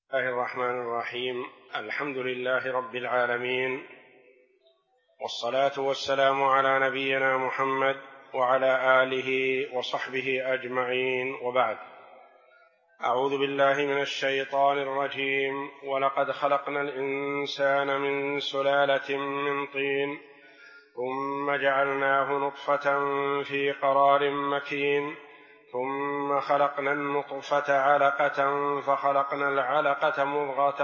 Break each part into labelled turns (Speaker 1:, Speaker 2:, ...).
Speaker 1: الله الرحمن الرحيم. الحمد لله رب العالمين، والصلاة والسلام على نبينا محمد وعلى آله وصحبه أجمعين، وبعد. أعوذ بالله من الشيطان الرجيم. ولقد خلقنا الإنسان من سلالة من طين ثم جعلناه نطفة في قرار مكين ثم خلقنا النطفة علقة فخلقنا العلقة مضغة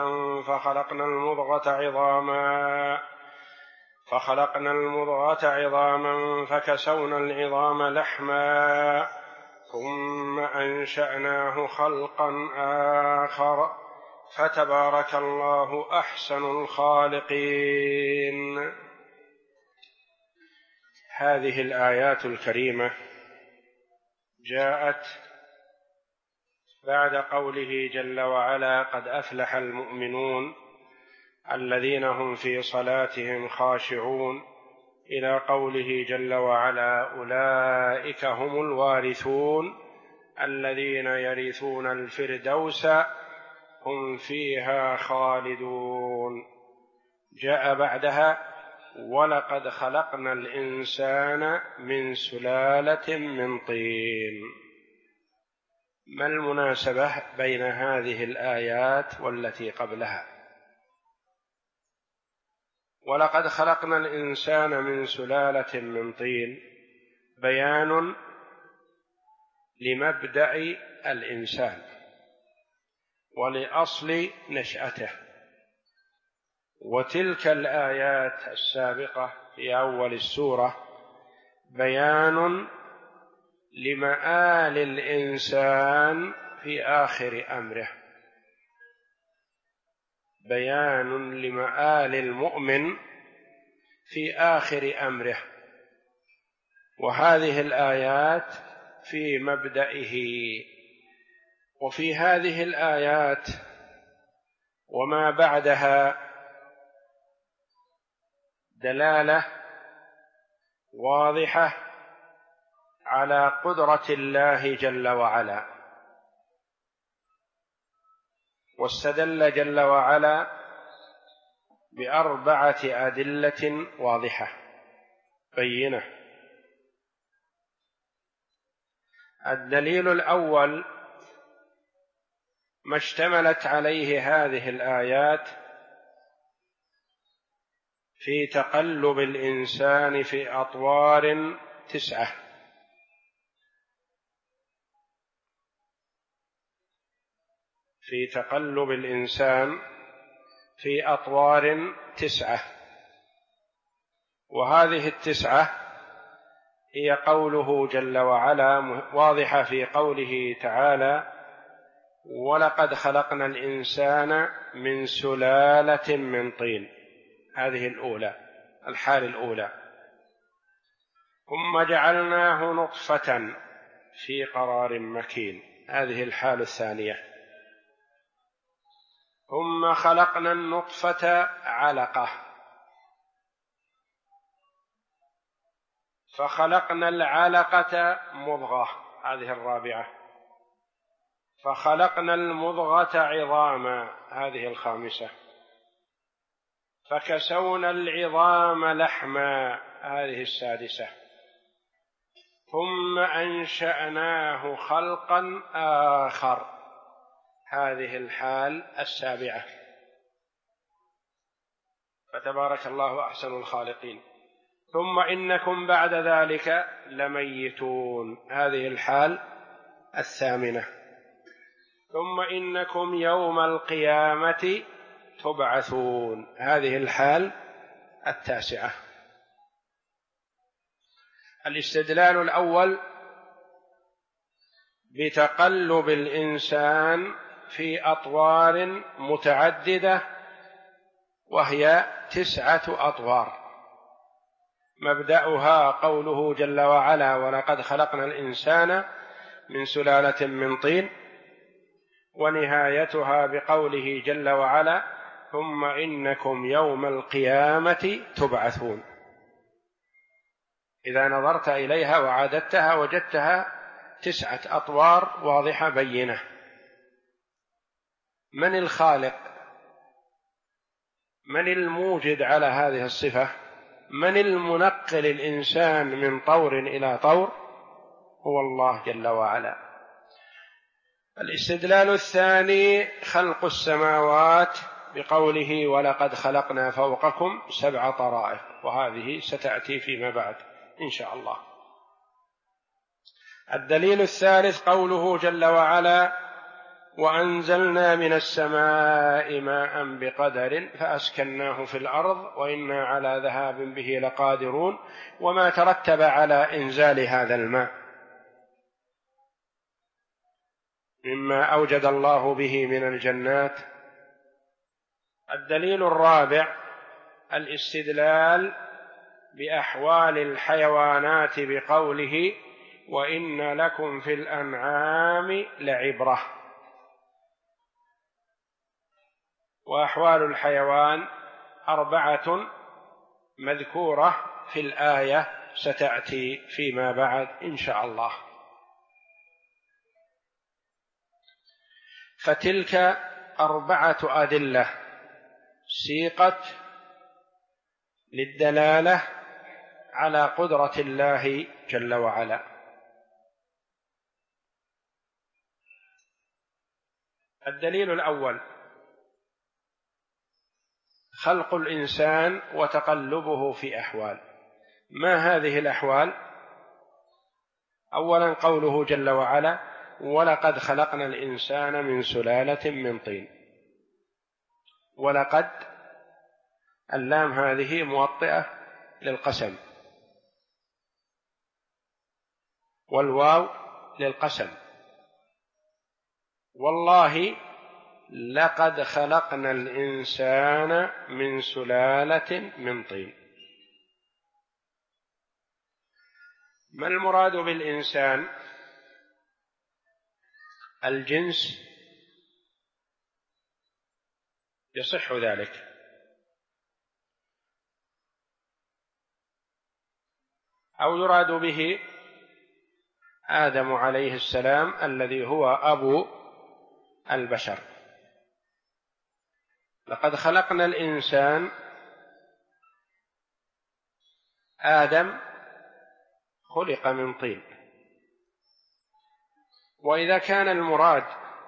Speaker 1: فخلقنا المضغة عظاما فكسونا العظام لحما ثم أنشأناه خلقا آخر فتبارك الله أحسن الخالقين. هذه الآيات الكريمة جاءت بعد قوله جل وعلا: قد أفلح المؤمنون الذين هم في صلاتهم خاشعون، إلى قوله جل وعلا: أولئك هم الوارثون الذين يرثون الفردوس هم فيها خالدون. جاء بعدها: ولقد خلقنا الإنسان من سلالة من طين. ما المناسبة بين هذه الآيات والتي قبلها؟ ولقد خلقنا الإنسان من سلالة من طين بيان لمبدأ الإنسان ولأصل نشأته، وتلك الآيات السابقة في أول السورة بيان لمآل الإنسان في آخر أمره، بيان لمآل المؤمن في آخر أمره، وهذه الآيات في مبدئه. وفي هذه الآيات وما بعدها دلالة واضحة على قدرة الله جل وعلا، واستدل جل وعلا بأربعة أدلة واضحة بينة. الدليل الأول ما اشتملت عليه هذه الآيات في تقلب الإنسان في أطوار 9، في تقلب الإنسان في أطوار 9، وهذه 9 هي قوله جل وعلا، واضحة في قوله تعالى: ولقد خلقنا الإنسان من سلالة من طين. هذه الأولى، الحال الأولى. ثم جعلناه نطفة في قرار مكين. هذه الحال الثانية. ثم خلقنا النطفة علقة فخلقنا العلقة مضغة. هذه الرابعة. فخلقنا المضغة عظاما. هذه الخامسة. فكسونا العظام لحما. هذه السادسة. ثم أنشأناه خلقا آخر. هذه الحال السابعة. فتبارك الله أحسن الخالقين. ثم إنكم بعد ذلك لميتون. هذه الحال الثامنة. ثم إنكم يوم القيامة تبعثون. هذه الحال التاسعة. الاستدلال الأول بتقلب الإنسان في أطوار متعددة، وهي 9 أطوار. مبدأها قوله جل وعلا: ولقد خلقنا الإنسان من سلالة من طين، ونهايتها بقوله جل وعلا: ثم إنكم يوم القيامة تبعثون. إذا نظرت إليها وعادتها وجدتها 9 أطوار واضحة بينة. من الخالق؟ من الموجد على هذه الصفة؟ من المنقل الإنسان من طور إلى طور؟ هو الله جل وعلا. الاستدلال الثاني خلق السماوات بقوله ولقد خلقنا فوقكم 7 طرائق، وهذه ستأتي فيما بعد إن شاء الله. الدليل الثالث قوله جل وعلا وأنزلنا من السماء ماء بقدر فأسكناه في الأرض وإنا على ذهاب به لقادرون، وما ترتب على إنزال هذا الماء مما أوجد الله به من الجنات. الدليل الرابع الاستدلال بأحوال الحيوانات بقوله وإن لكم في الأنعام لعبرة. وأحوال الحيوان 4 مذكورة في الآية ستأتي فيما بعد إن شاء الله. فتلك 4 أدلة سيقت للدلالة على قدرة الله جل وعلا. الدليل الأول خلق الإنسان وتقلبه في أحوال. ما هذه الأحوال؟ أولا قوله جل وعلا ولقد خلقنا الإنسان من سلالة من طين. ولقد اللام هذه موطئة للقسم، والواو للقسم. والله لقد خلقنا الإنسان من سلالة من طين. ما المراد بالإنسان؟ الجنس يصح ذلك، أو يراد به آدم عليه السلام الذي هو أبو البشر. لقد خلقنا الإنسان، آدم خلق من طين. وإذا كان المراد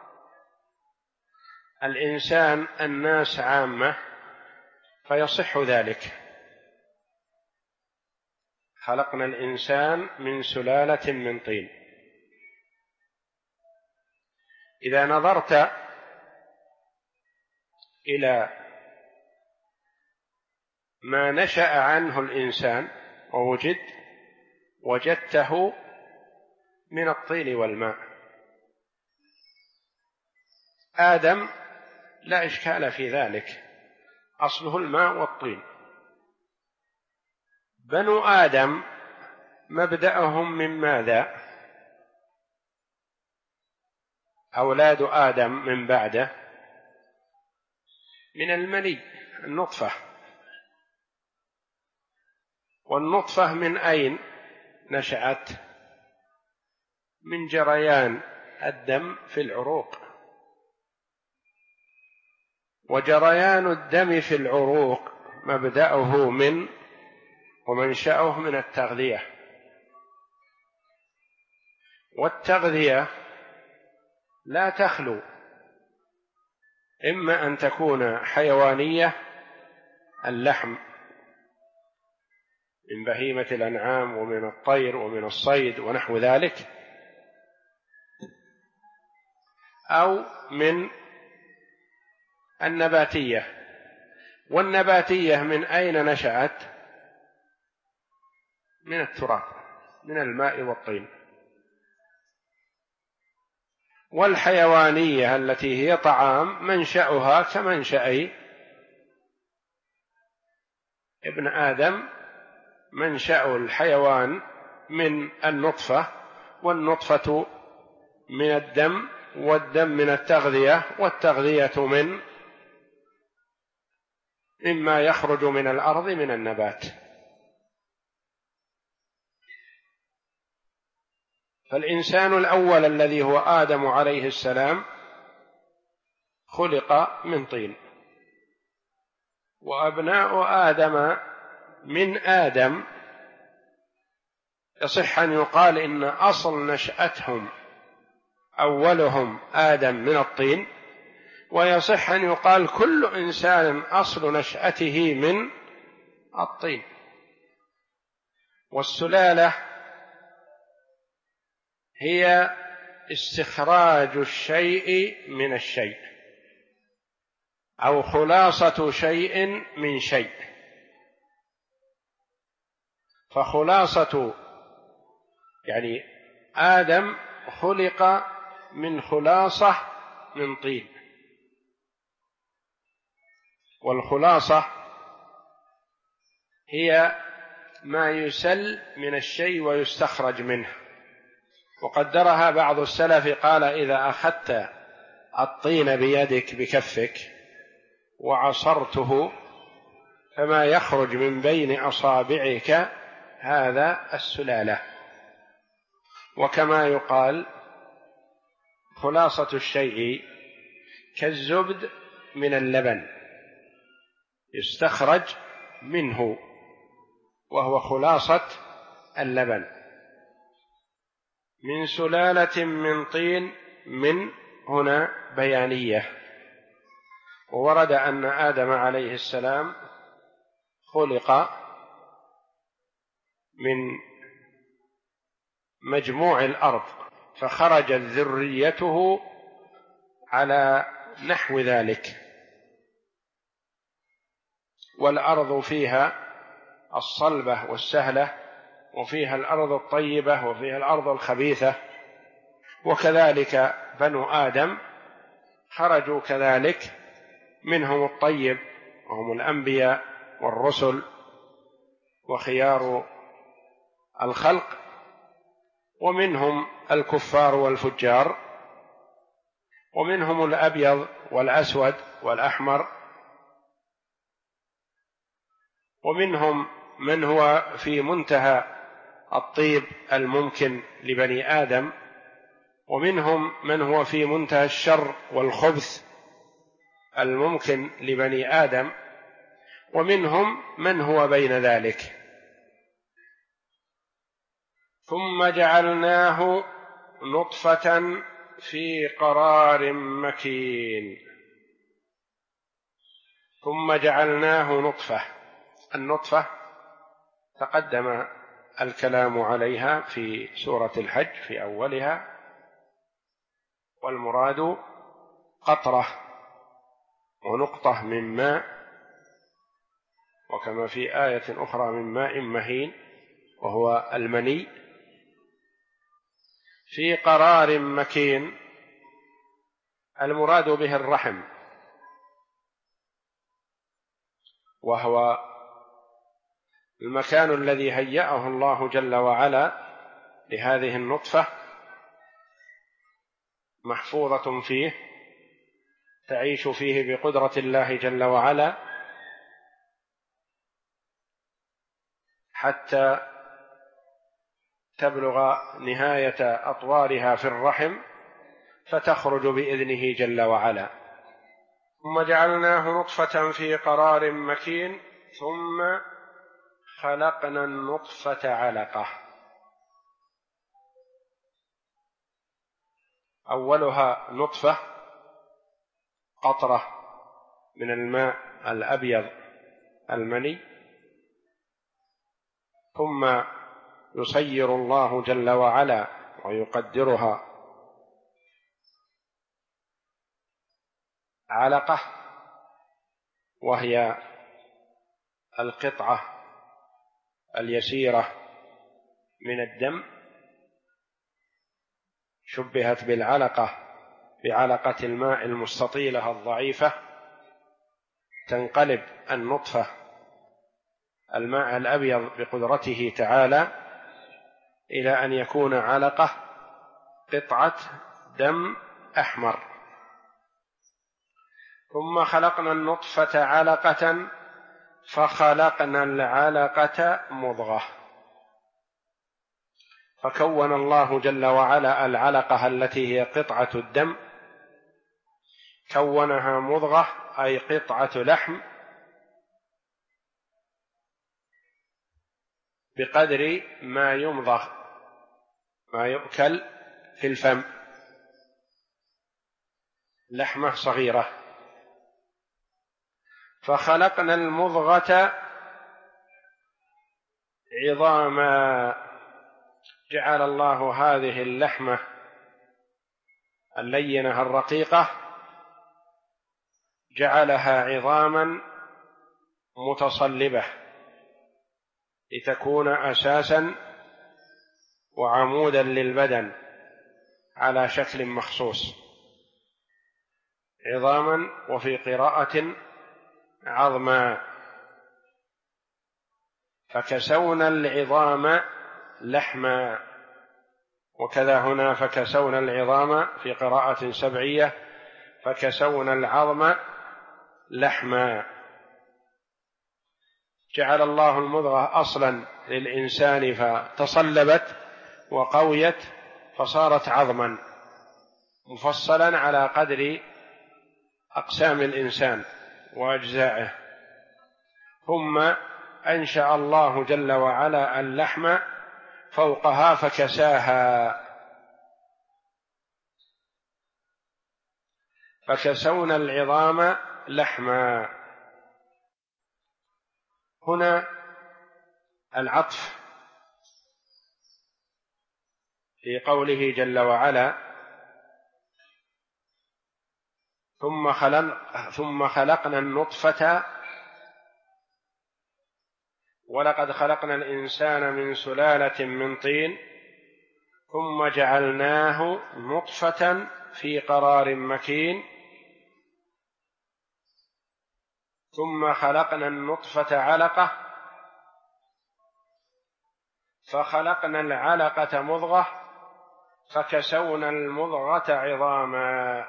Speaker 1: الإنسان الناس عامة فيصح ذلك. خلقنا الإنسان من سلالة من طين. إذا نظرت إلى ما نشأ عنه الإنسان ووجد وجدته من الطين والماء. آدم لا إشكال في ذلك، أصله الماء والطين. بنو آدم مبدأهم من ماذا؟ أولاد آدم من بعده من المني، النطفة. والنطفة من أين نشأت؟ من جريان الدم في العروق. وجريان الدم في العروق مبدأه من ومنشأه من التغذية. والتغذية لا تخلو، إما أن تكون حيوانية، اللحم من بهيمة الأنعام ومن الطير ومن الصيد ونحو ذلك، أو من النباتية. والنباتية من أين نشأت؟ من التراب، من الماء والطين. والحيوانية التي هي طعام منشأها كمنشأ ابن آدم. منشأ الحيوان من النطفة، والنطفة من الدم، والدم من التغذية، والتغذية من مما يخرج من الأرض من النبات. فالإنسان الأول الذي هو آدم عليه السلام خلق من طين. وأبناء آدم من آدم يصح أن يقال إن أصل نشأتهم أولهم آدم من الطين، ويصح أن يقال كل إنسان أصل نشأته من الطين. والسلالة هي استخراج الشيء من الشيء، أو خلاصة شيء من شيء. فخلاصة يعني آدم خلق من خلاصة من طين، والخلاصة هي ما يسل من الشيء ويستخرج منه. وقدرها بعض السلف قال: إذا أخذت الطين بيدك بكفك وعصرته فما يخرج من بين أصابعك هذا السلالة. وكما يقال خلاصة الشيء كالزبد من اللبن يستخرج منه، وهو خلاصة اللبن. من سلالة من طين، من هنا بيانية. وورد أن آدم عليه السلام خلق من مجموع الأرض، فخرجت ذريته على نحو ذلك. والأرض فيها الصلبة والسهلة، وفيها الأرض الطيبة، وفيها الأرض الخبيثة. وكذلك بنو آدم خرجوا كذلك، منهم الطيب وهم الأنبياء والرسل وخيار الخلق، ومنهم الكفار والفجار، ومنهم الأبيض والأسود والأحمر، ومنهم من هو في منتهى الطيب الممكن لبني آدم، ومنهم من هو في منتهى الشر والخبث الممكن لبني آدم، ومنهم من هو بين ذلك. ثم جعلناه نطفة في قرار مكين. ثم جعلناه نطفة. النطفة تقدم الكلام عليها في سورة الحج في أولها، والمراد قطرة ونقطة من ماء، وكما في آية أخرى من ماء مهين وهو المني. في قرار مكين المراد به الرحم، وهو المكان الذي هيأه الله جل وعلا لهذه النطفة، محفوظة فيه، تعيش فيه بقدرة الله جل وعلا حتى تبلغ نهاية أطوارها في الرحم فتخرج بإذنه جل وعلا. ثم جعلناه نطفة في قرار مكين ثم خلقنا النطفة علقة. أولها نطفة قطرة من الماء الأبيض المني، ثم يصير الله جل وعلا ويقدرها علقة، وهي القطعة اليسيرة من الدم، شبهت بالعلقة بعلقة الماء المستطيلة الضعيفة، تنقلب النطفة الماء الأبيض بقدرته تعالى إلى أن يكون علقة، قطعة دم أحمر. ثم خلقنا النطفة علقة فخلقنا العلقة مضغة، فكون الله جل وعلا العلقة التي هي قطعة الدم كونها مضغة أي قطعة لحم بقدر ما يمضغ، ما يؤكل في الفم، لحمة صغيرة. فخلقنا المضغة عظاما، جعل الله هذه اللحمة اللينة الرقيقة جعلها عظاما متصلبة لتكون أساسا وعمودا للبدن على شكل مخصوص، عظاما، وفي قراءة عظما. فكسونا العظام لحما، وكذا هنا فكسونا العظام في قراءة سبعية، فكسونا العظم لحما. جعل الله المضغة أصلا للإنسان فتصلبت وقويت فصارت عظما مفصلا على قدر أقسام الإنسان وأجزائه، ثم أنشأ الله جل وعلا اللحم فوقها فكساها، فكسونا العظام لحما. هنا العطف في قوله جل وعلا ثم خلقنا النطفة ولقد خلقنا الإنسان من سلالة من طين ثم جعلناه نطفة في قرار مكين ثم خلقنا النطفة علقة فخلقنا العلقة مضغة فكسونا المضغة عظاما،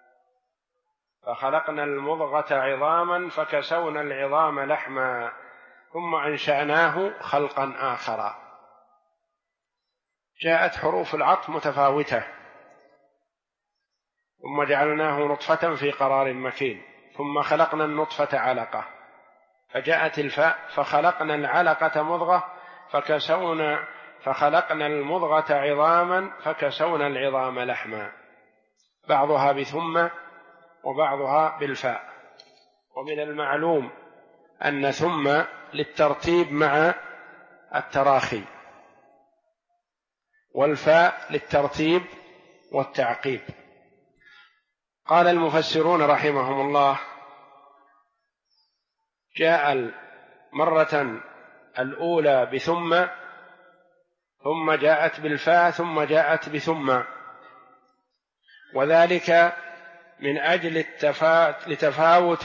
Speaker 1: فخلقنا المضغة عظاما فكسونا العظام لحما ثم أنشأناه خلقا آخر. جاءت حروف العطف متفاوتة، ثم جعلناه نطفة في قرار مكين ثم خلقنا النطفة علقة، فجاءت الفاء فخلقنا العلقة مضغة فخلقنا المضغة عظاما فكسونا العظام لحما، بعضها بثم وبعضها بالفاء. ومن المعلوم أن ثم للترتيب مع التراخي، والفاء للترتيب والتعقيب. قال المفسرون رحمهم الله جاء المرة الأولى بثم، ثم جاءت بالفاء، ثم جاءت بثم، وذلك من أجل لتفاوت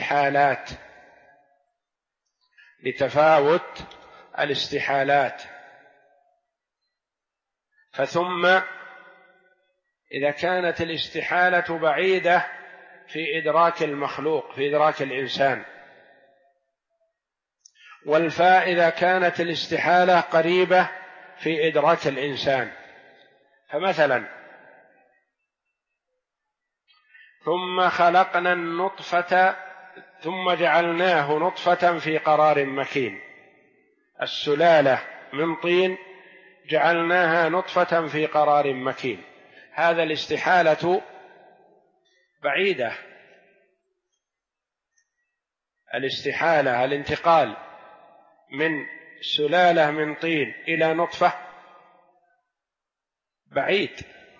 Speaker 1: الاستحالات. فثم إذا كانت الاستحالة بعيدة في إدراك المخلوق، في إدراك الإنسان، والفاء إذا كانت الاستحالة قريبة في إدراك الإنسان. فمثلا ثم خلقنا النطفة ثم جعلناه نطفة في قرار مكين، السلالة من طين جعلناها نطفة في قرار مكين، هذا الاستحالة بعيدة، الاستحالة الانتقال من سلالة من طين إلى نطفة بعيد،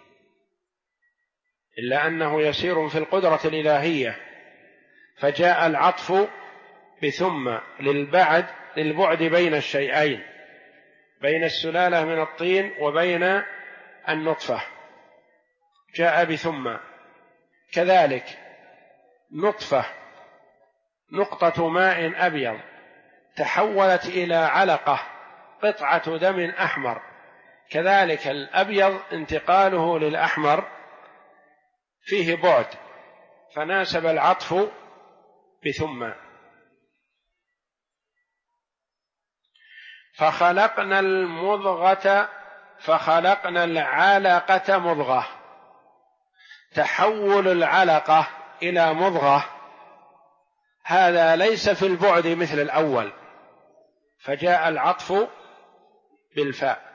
Speaker 1: إلا أنه يسير في القدرة الإلهية، فجاء العطف بثم للبعد بين الشيئين، بين السلالة من الطين وبين النطفة، جاء بثم. كذلك نطفة، نقطة ماء أبيض تحولت إلى علقة قطعة دم أحمر، كذلك الأبيض انتقاله للأحمر فيه بعد، فناسب العطف بثم. فخلقنا المضغة فخلقنا العلقة مضغة، تحول العلقة إلى مضغة هذا ليس في البعد مثل الأول، فجاء العطف بالفاء،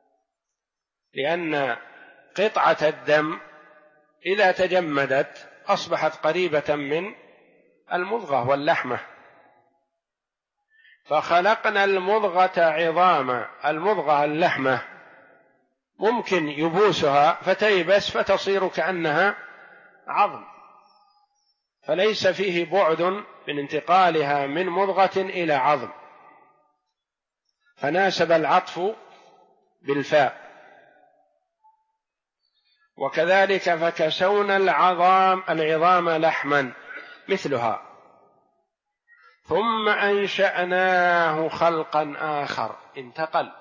Speaker 1: لأن قطعة الدم إذا تجمدت أصبحت قريبة من المضغة واللحمة، فخلقنا المضغة عظاما. المضغة اللحمة ممكن يبوسها فتيبس فتصير كأنها عظم، فليس فيه بعد من انتقالها من مضغة إلى عظم، فناسب العطف بالفاء. وكذلك فكسونا العظام لحما مثلها ثم أنشأناه خلقا آخر، انتقل،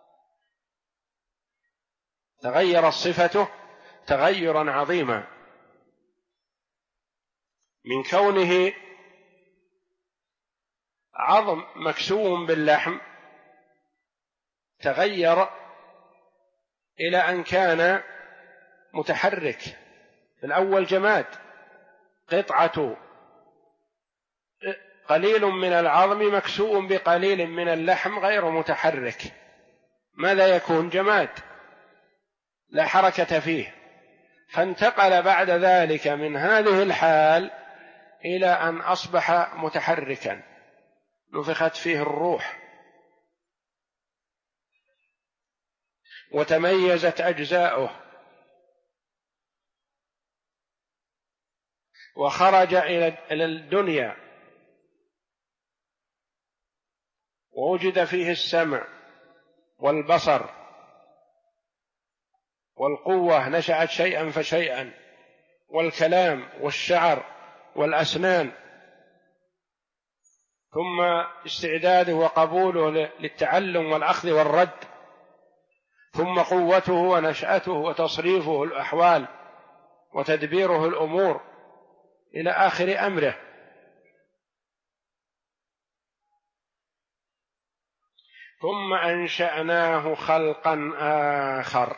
Speaker 1: تغيرت صفته تغيرا عظيما، من كونه عظم مكسو باللحم تغير إلى أن كان متحرك. في الأول جماد، قطعة قليل من العظم مكسو بقليل من اللحم غير متحرك، ماذا يكون؟ جماد لا حركة فيه. فانتقل بعد ذلك من هذه الحال إلى أن أصبح متحركا، نفخت فيه الروح وتميزت أجزاؤه وخرج إلى الدنيا، ووجد فيه السمع والبصر والقوة، نشأت شيئا فشيئا، والكلام والشعر والأسنان، ثم استعداده وقبوله للتعلم والأخذ والرد، ثم قوته ونشأته وتصريفه الأحوال وتدبيره الأمور إلى آخر أمره. ثم أنشأناه خلقا آخر،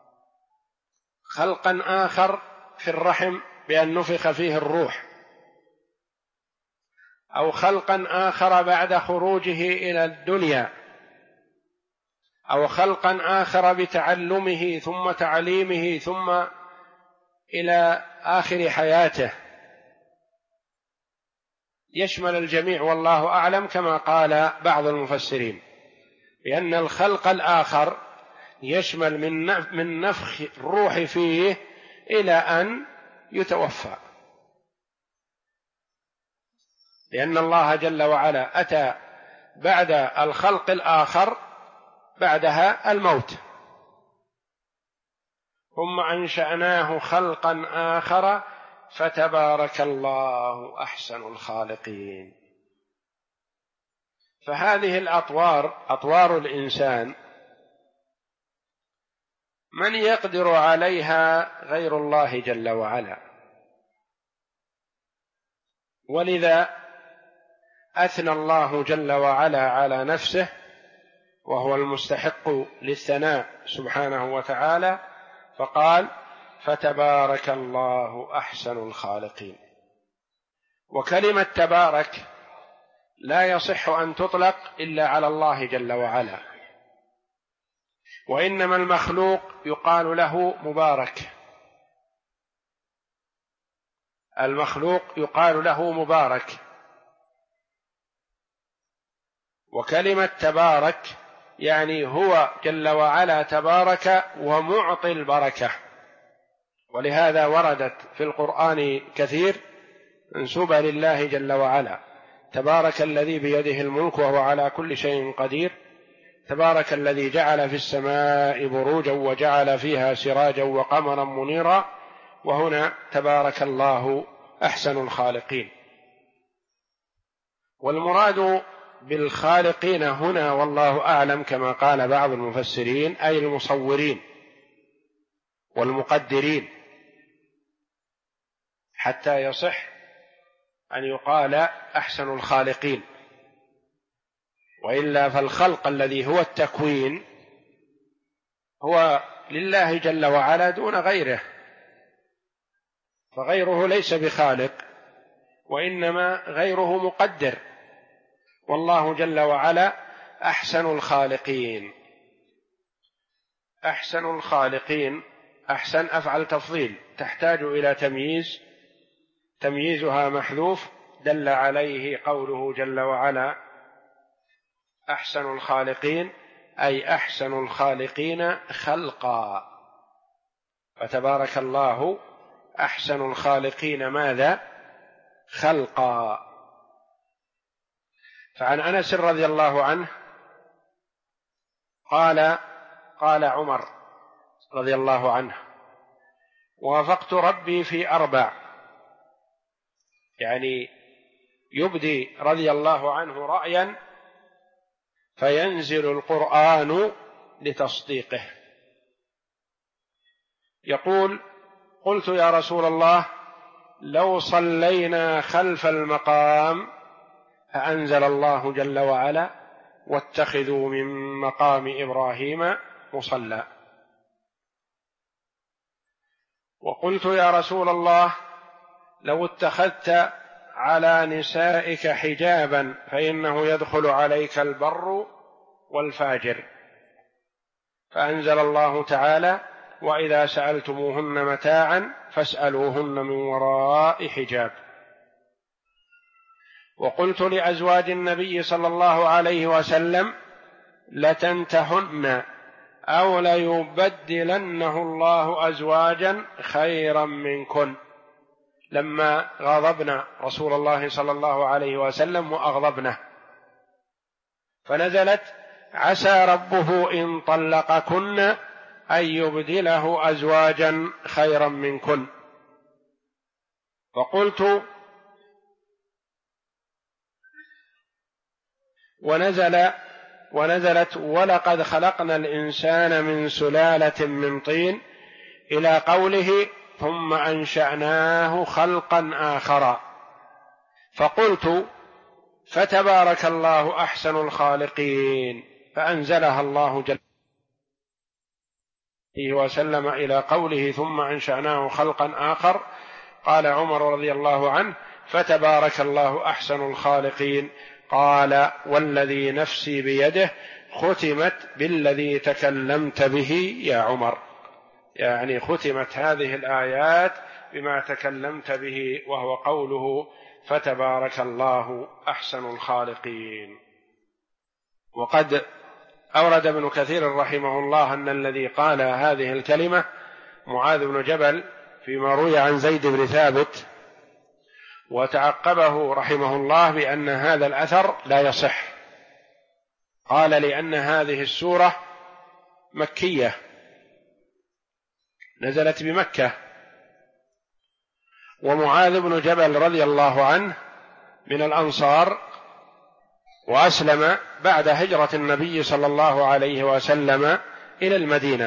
Speaker 1: خلقا آخر في الرحم بأن نفخ فيه الروح، أو خلقا آخر بعد خروجه إلى الدنيا، أو خلقا آخر بتعلمه ثم تعليمه ثم إلى آخر حياته، يشمل الجميع والله أعلم، كما قال بعض المفسرين لأن الخلق الآخر يشمل من نفخ الروح فيه إلى أن يتوفى، لأن الله جل وعلا أتى بعد الخلق الآخر بعدها الموت. ثم أنشأناه خلقا آخر فتبارك الله أحسن الخالقين. فهذه الأطوار أطوار الإنسان من يقدر عليها غير الله جل وعلا، ولذا أثنى الله جل وعلا على نفسه وهو المستحق للثناء سبحانه وتعالى، فقال فتبارك الله أحسن الخالقين. وكلمة تبارك لا يصح أن تطلق إلا على الله جل وعلا، وإنما المخلوق يقال له مبارك، المخلوق يقال له مبارك. وكلمة تبارك يعني هو جل وعلا تبارك ومعطي البركة، ولهذا وردت في القرآن كثير منسوبة لله جل وعلا: تبارك الذي بيده الملك وهو على كل شيء قدير، تبارك الذي جعل في السماء بروجا وجعل فيها سراجا وقمرا منيرا. وهنا تبارك الله أحسن الخالقين. والمراد بالخالقين هنا والله أعلم كما قال بعض المفسرين أي المصورين والمقدرين، حتى يصح أن يقال أحسن الخالقين، وإلا فالخلق الذي هو التكوين هو لله جل وعلا دون غيره، فغيره ليس بخالق، وإنما غيره مقدر، والله جل وعلا أحسن الخالقين. أحسن الخالقين، أحسن أفعل تفضيل تحتاج إلى تمييز، تمييزها محذوف، دل عليه قوله جل وعلا أحسن الخالقين، أي أحسن الخالقين خلقا، فتبارك الله أحسن الخالقين ماذا؟ خلقا. فعن أنس رضي الله عنه قال عمر رضي الله عنه: وافقت ربي في 4، يعني يبدي رضي الله عنه رأيا فينزل القرآن لتصديقه. يقول: قلت يا رسول الله لو صلينا خلف المقام، فأنزل الله جل وعلا: واتخذوا من مقام إبراهيم مصلى. وقلت يا رسول الله لو اتخذت على نسائك حجابا فإنه يدخل عليك البر والفاجر، فأنزل الله تعالى: وإذا سألتموهن متاعا فاسألوهن من وراء حجاب. وقلت لأزواج النبي صلى الله عليه وسلم: لتنتهن أو ليبدلنه الله أزواجا خيرا منكن، لما غضبنا رسول الله صلى الله عليه وسلم وأغضبنه، فنزلت: عسى ربه إن طلقكن أن يبدله أزواجا خيرا منكن. فقلت: ونزلت: ولقد خلقنا الإنسان من سلالة من طين، إلى قوله: ثم أنشأناه خلقا آخر. فقلت: فتبارك الله أحسن الخالقين، فأنزلها الله جل وسلم إلى قوله: ثم أنشأناه خلقا آخر. قال عمر رضي الله عنه: فتبارك الله أحسن الخالقين. قال: والذي نفسي بيده ختمت بالذي تكلمت به يا عمر، يعني ختمت هذه الآيات بما تكلمت به، وهو قوله: فتبارك الله أحسن الخالقين. وقد أورد ابن كثير رحمه الله أن الذي قال هذه الكلمة معاذ بن جبل فيما روي عن زيد بن ثابت، وتعقبه رحمه الله بأن هذا الأثر لا يصح. قال: لأن هذه السورة مكية، نزلت بمكة، ومعاذ بن جبل رضي الله عنه من الأنصار، وأسلم بعد هجرة النبي صلى الله عليه وسلم إلى المدينة،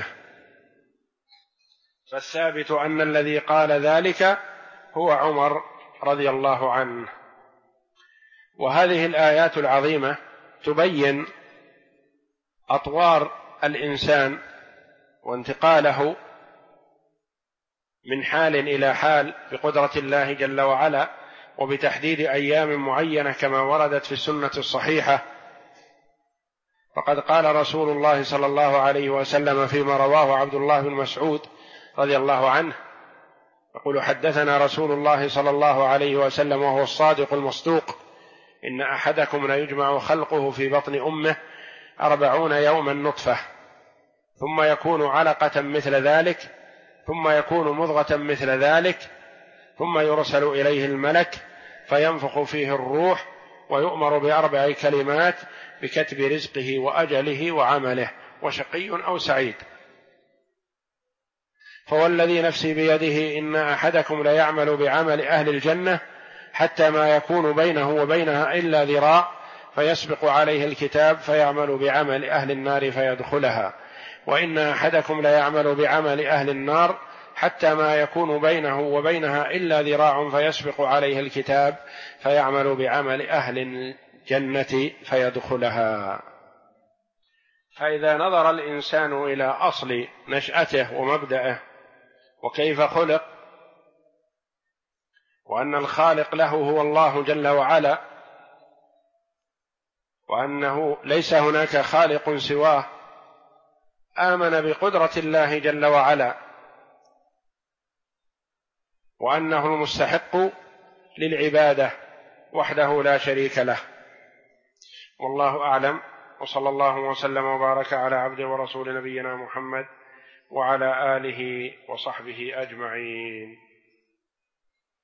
Speaker 1: فالثابت أن الذي قال ذلك هو عمر رضي الله عنه. وهذه الآيات العظيمة تبين أطوار الإنسان وانتقاله من حال إلى حال بقدرة الله جل وعلا، وبتحديد أيام معينة كما وردت في السنة الصحيحة. فقد قال رسول الله صلى الله عليه وسلم فيما رواه عبد الله بن مسعود رضي الله عنه يقول: حدثنا رسول الله صلى الله عليه وسلم وهو الصادق المصدوق: إن أحدكم ليجمع خلقه في بطن أمه 40 يوما نطفة، ثم يكون علقة مثل ذلك، ثم يكون مضغة مثل ذلك، ثم يرسل إليه الملك فينفخ فيه الروح، ويؤمر ب4 كلمات بكتب رزقه وأجله وعمله، وشقي أو سعيد. فوالذي نفسي بيده إن أحدكم ليعمل بعمل أهل الجنة حتى ما يكون بينه وبينها إلا ذراع، فيسبق عليه الكتاب فيعمل بعمل أهل النار فيدخلها، وإن أحدكم ليعمل بعمل أهل النار حتى ما يكون بينه وبينها إلا ذراع، فيسبق عليه الكتاب فيعمل بعمل أهل الجنة فيدخلها. فإذا نظر الإنسان إلى أصل نشأته ومبدأه وكيف خلق، وأن الخالق له هو الله جل وعلا، وأنه ليس هناك خالق سواه، آمن بقدرة الله جل وعلا، وأنه المستحق للعبادة وحده لا شريك له. والله أعلم، وصلى الله وسلم وبارك على عبده ورسول نبينا محمد وعلى آله وصحبه أجمعين.